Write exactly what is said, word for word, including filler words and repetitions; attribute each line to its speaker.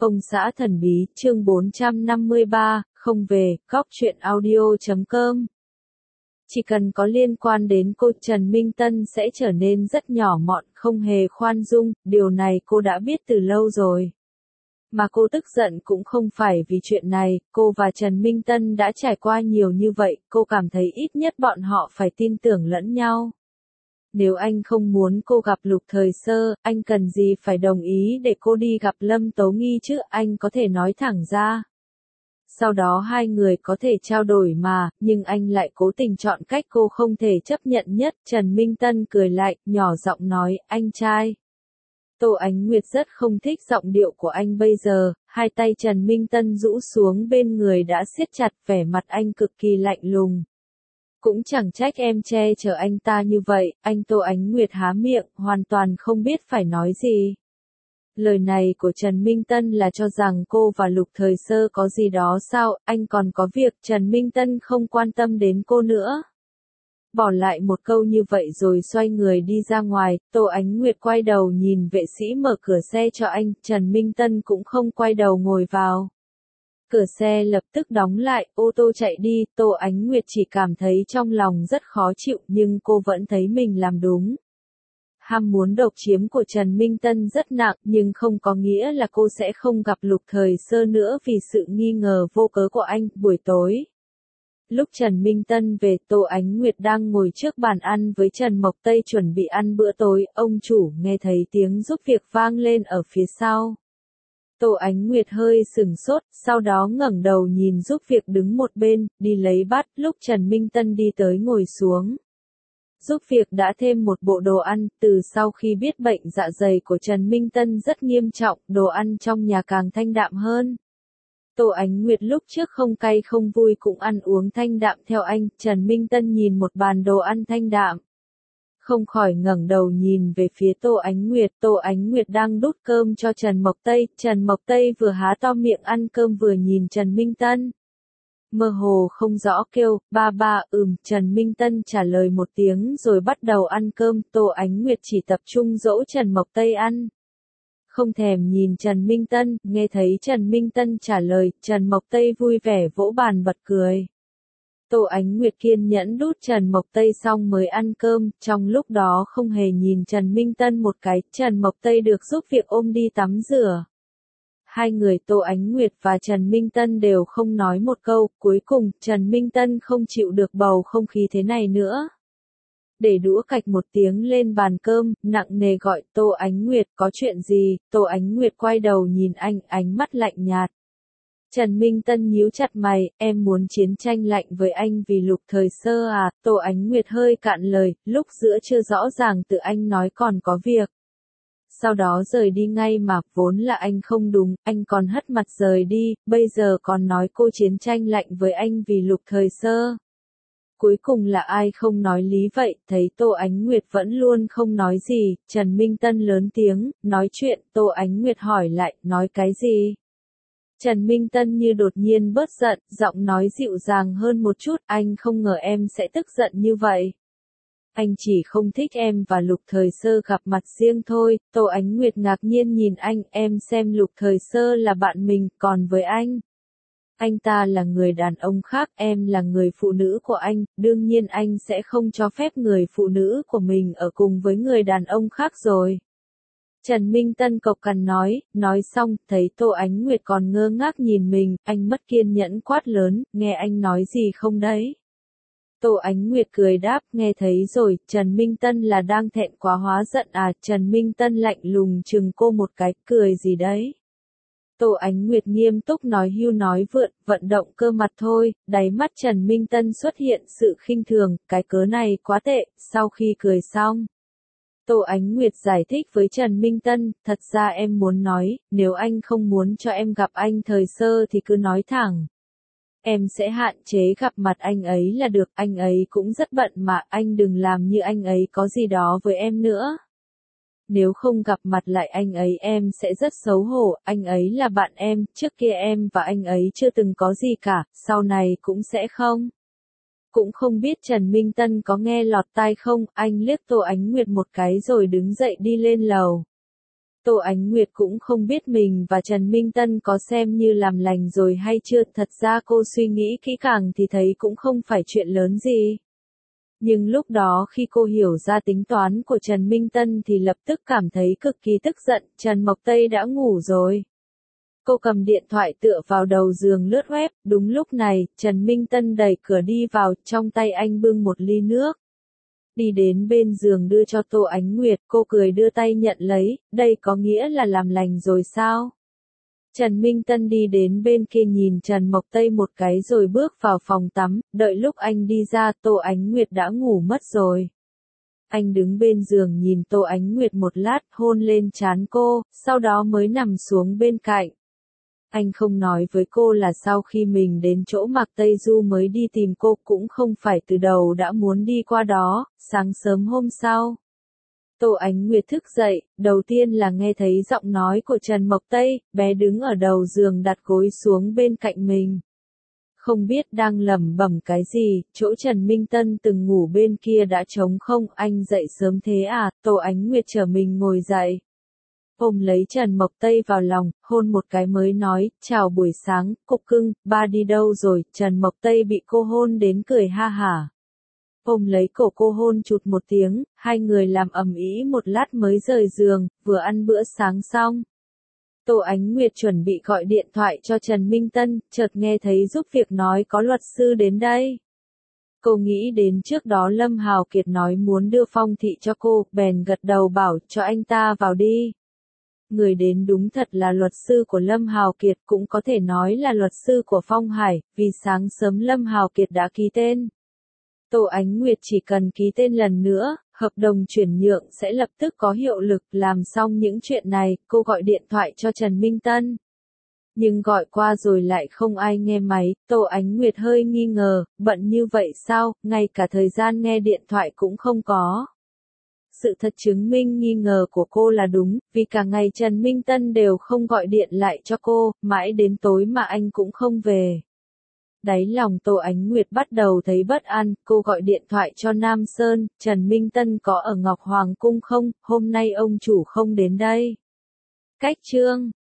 Speaker 1: Ông xã thần bí, chương bốn trăm năm mươi ba, không về, góc truyện audio chấm com. Chỉ cần có liên quan đến cô Trần Minh Tân sẽ trở nên rất nhỏ mọn, không hề khoan dung, điều này cô đã biết từ lâu rồi. Mà cô tức giận cũng không phải vì chuyện này, cô và Trần Minh Tân đã trải qua nhiều như vậy, cô cảm thấy ít nhất bọn họ phải tin tưởng lẫn nhau. Nếu anh không muốn cô gặp Lục Thời Sơ, anh cần gì phải đồng ý để cô đi gặp Lâm Tố Nghi chứ, anh có thể nói thẳng ra. Sau đó hai người có thể trao đổi mà, nhưng anh lại cố tình chọn cách cô không thể chấp nhận nhất. Trần Minh Tân cười lại, nhỏ giọng nói, anh trai. Tô Ánh Nguyệt rất không thích giọng điệu của anh bây giờ, hai tay Trần Minh Tân rũ xuống bên người đã siết chặt, vẻ mặt anh cực kỳ lạnh lùng. Cũng chẳng trách em che chở anh ta như vậy, anh Tô Ánh Nguyệt há miệng, hoàn toàn không biết phải nói gì. Lời này của Trần Minh Tân là cho rằng cô và Lục Thời Sơ có gì đó sao, anh còn có việc, Trần Minh Tân không quan tâm đến cô nữa. Bỏ lại một câu như vậy rồi xoay người đi ra ngoài, Tô Ánh Nguyệt quay đầu nhìn vệ sĩ mở cửa xe cho anh, Trần Minh Tân cũng không quay đầu ngồi vào. Cửa xe lập tức đóng lại, ô tô chạy đi, Tô Ánh Nguyệt chỉ cảm thấy trong lòng rất khó chịu nhưng cô vẫn thấy mình làm đúng. Ham muốn độc chiếm của Trần Minh Tân rất nặng nhưng không có nghĩa là cô sẽ không gặp Lục Thời Sơ nữa vì sự nghi ngờ vô cớ của anh. Buổi tối, lúc Trần Minh Tân về, Tô Ánh Nguyệt đang ngồi trước bàn ăn với Trần Mộc Tây chuẩn bị ăn bữa tối, ông chủ nghe thấy tiếng giúp việc vang lên ở phía sau. Tô Ánh Nguyệt hơi sửng sốt, sau đó ngẩng đầu nhìn giúp việc đứng một bên, đi lấy bát, lúc Trần Minh Tân đi tới ngồi xuống. Giúp việc đã thêm một bộ đồ ăn, từ sau khi biết bệnh dạ dày của Trần Minh Tân rất nghiêm trọng, đồ ăn trong nhà càng thanh đạm hơn. Tô Ánh Nguyệt lúc trước không cay không vui cũng ăn uống thanh đạm theo anh, Trần Minh Tân nhìn một bàn đồ ăn thanh đạm. Không khỏi ngẩng đầu nhìn về phía Tô Ánh Nguyệt, Tô Ánh Nguyệt đang đút cơm cho Trần Mộc Tây, Trần Mộc Tây vừa há to miệng ăn cơm vừa nhìn Trần Minh Tân. Mơ hồ không rõ kêu, ba ba, ừm, Trần Minh Tân trả lời một tiếng rồi bắt đầu ăn cơm, Tô Ánh Nguyệt chỉ tập trung dỗ Trần Mộc Tây ăn. Không thèm nhìn Trần Minh Tân, nghe thấy Trần Minh Tân trả lời, Trần Mộc Tây vui vẻ vỗ bàn bật cười. Tô Ánh Nguyệt kiên nhẫn đút Trần Mộc Tây xong mới ăn cơm, trong lúc đó không hề nhìn Trần Minh Tân một cái, Trần Mộc Tây được giúp việc ôm đi tắm rửa. Hai người Tô Ánh Nguyệt và Trần Minh Tân đều không nói một câu, cuối cùng, Trần Minh Tân không chịu được bầu không khí thế này nữa. Để đũa cạch một tiếng lên bàn cơm, nặng nề gọi, Tô Ánh Nguyệt, có chuyện gì? Tô Ánh Nguyệt quay đầu nhìn anh, ánh mắt lạnh nhạt. Trần Minh Tân nhíu chặt mày, em muốn chiến tranh lạnh với anh vì Lục Thời Sơ à? Tô Ánh Nguyệt hơi cạn lời, lúc giữa chưa rõ ràng tự anh nói còn có việc. Sau đó rời đi ngay mà, vốn là anh không đúng, anh còn hất mặt rời đi, bây giờ còn nói cô chiến tranh lạnh với anh vì Lục Thời Sơ. Cuối cùng là ai không nói lý vậy, thấy Tô Ánh Nguyệt vẫn luôn không nói gì, Trần Minh Tân lớn tiếng, nói chuyện, Tô Ánh Nguyệt hỏi lại, nói cái gì? Trần Minh Tân như đột nhiên bớt giận, giọng nói dịu dàng hơn một chút, anh không ngờ em sẽ tức giận như vậy. Anh chỉ không thích em và Lục Thời Sơ gặp mặt riêng thôi. Tô Ánh Nguyệt ngạc nhiên nhìn anh, em xem Lục Thời Sơ là bạn mình, còn với anh. Anh ta là người đàn ông khác, em là người phụ nữ của anh, đương nhiên anh sẽ không cho phép người phụ nữ của mình ở cùng với người đàn ông khác rồi. Trần Minh Tân cộc cằn nói, nói xong, thấy Tô Ánh Nguyệt còn ngơ ngác nhìn mình, anh mất kiên nhẫn quát lớn, nghe anh nói gì không đấy? Tô Ánh Nguyệt cười đáp, nghe thấy rồi, Trần Minh Tân là đang thẹn quá hóa giận à? Trần Minh Tân lạnh lùng chừng cô một cái, cười gì đấy? Tô Ánh Nguyệt nghiêm túc nói hưu nói vượn, vận động cơ mặt thôi, đáy mắt Trần Minh Tân xuất hiện sự khinh thường, cái cớ này quá tệ. Sau khi cười xong, Tô Ánh Nguyệt giải thích với Trần Minh Tân, thật ra em muốn nói, nếu anh không muốn cho em gặp anh Thời Sơ thì cứ nói thẳng. Em sẽ hạn chế gặp mặt anh ấy là được, anh ấy cũng rất bận mà, anh đừng làm như anh ấy có gì đó với em nữa. Nếu không gặp mặt lại anh ấy em sẽ rất xấu hổ, anh ấy là bạn em, trước kia em và anh ấy chưa từng có gì cả, sau này cũng sẽ không. Cũng không biết Trần Minh Tân có nghe lọt tai không, anh liếc Tô Ánh Nguyệt một cái rồi đứng dậy đi lên lầu. Tô Ánh Nguyệt cũng không biết mình và Trần Minh Tân có xem như làm lành rồi hay chưa, thật ra cô suy nghĩ kỹ càng thì thấy cũng không phải chuyện lớn gì. Nhưng lúc đó khi cô hiểu ra tính toán của Trần Minh Tân thì lập tức cảm thấy cực kỳ tức giận, Trần Mộc Tây đã ngủ rồi. Cô cầm điện thoại tựa vào đầu giường lướt web, đúng lúc này, Trần Minh Tân đẩy cửa đi vào, trong tay anh bưng một ly nước. Đi đến bên giường đưa cho Tô Ánh Nguyệt, cô cười đưa tay nhận lấy, đây có nghĩa là làm lành rồi sao? Trần Minh Tân đi đến bên kia nhìn Trần Mộc Tây một cái rồi bước vào phòng tắm, đợi lúc anh đi ra Tô Ánh Nguyệt đã ngủ mất rồi. Anh đứng bên giường nhìn Tô Ánh Nguyệt một lát, hôn lên trán cô, sau đó mới nằm xuống bên cạnh. Anh không nói với cô là sau khi mình đến chỗ Mạc Tây Du mới đi tìm cô, cũng không phải từ đầu đã muốn đi qua đó. Sáng sớm hôm sau, Tô Ánh Nguyệt thức dậy, đầu tiên là nghe thấy giọng nói của Trần Mộc Tây, bé đứng ở đầu giường đặt gối xuống bên cạnh mình. Không biết đang lẩm bẩm cái gì, chỗ Trần Minh Tân từng ngủ bên kia đã trống không, anh dậy sớm thế à? Tô Ánh Nguyệt trở mình ngồi dậy, ôm lấy Trần Mộc Tây vào lòng, hôn một cái mới nói, chào buổi sáng, cục cưng, ba đi đâu rồi? Trần Mộc Tây bị cô hôn đến cười ha hả. Ôm lấy cổ cô hôn chụt một tiếng, hai người làm ầm ĩ một lát mới rời giường, vừa ăn bữa sáng xong. Tô Ánh Nguyệt chuẩn bị gọi điện thoại cho Trần Minh Tân, chợt nghe thấy giúp việc nói có luật sư đến đây. Cô nghĩ đến trước đó Lâm Hào Kiệt nói muốn đưa phong thị cho cô, bèn gật đầu bảo cho anh ta vào đi. Người đến đúng thật là luật sư của Lâm Hào Kiệt, cũng có thể nói là luật sư của Phong Hải, vì sáng sớm Lâm Hào Kiệt đã ký tên. Tô Ánh Nguyệt chỉ cần ký tên lần nữa, hợp đồng chuyển nhượng sẽ lập tức có hiệu lực. Làm xong những chuyện này, cô gọi điện thoại cho Trần Minh Tân. Nhưng gọi qua rồi lại không ai nghe máy, Tô Ánh Nguyệt hơi nghi ngờ, bận như vậy sao, ngay cả thời gian nghe điện thoại cũng không có. Sự thật chứng minh nghi ngờ của cô là đúng, vì cả ngày Trần Minh Tân đều không gọi điện lại cho cô, mãi đến tối mà anh cũng không về. Đáy lòng Tô Ánh Nguyệt bắt đầu thấy bất an, cô gọi điện thoại cho Nam Sơn, Trần Minh Tân có ở Ngọc Hoàng Cung không, hôm nay ông chủ không đến đây. Cách chương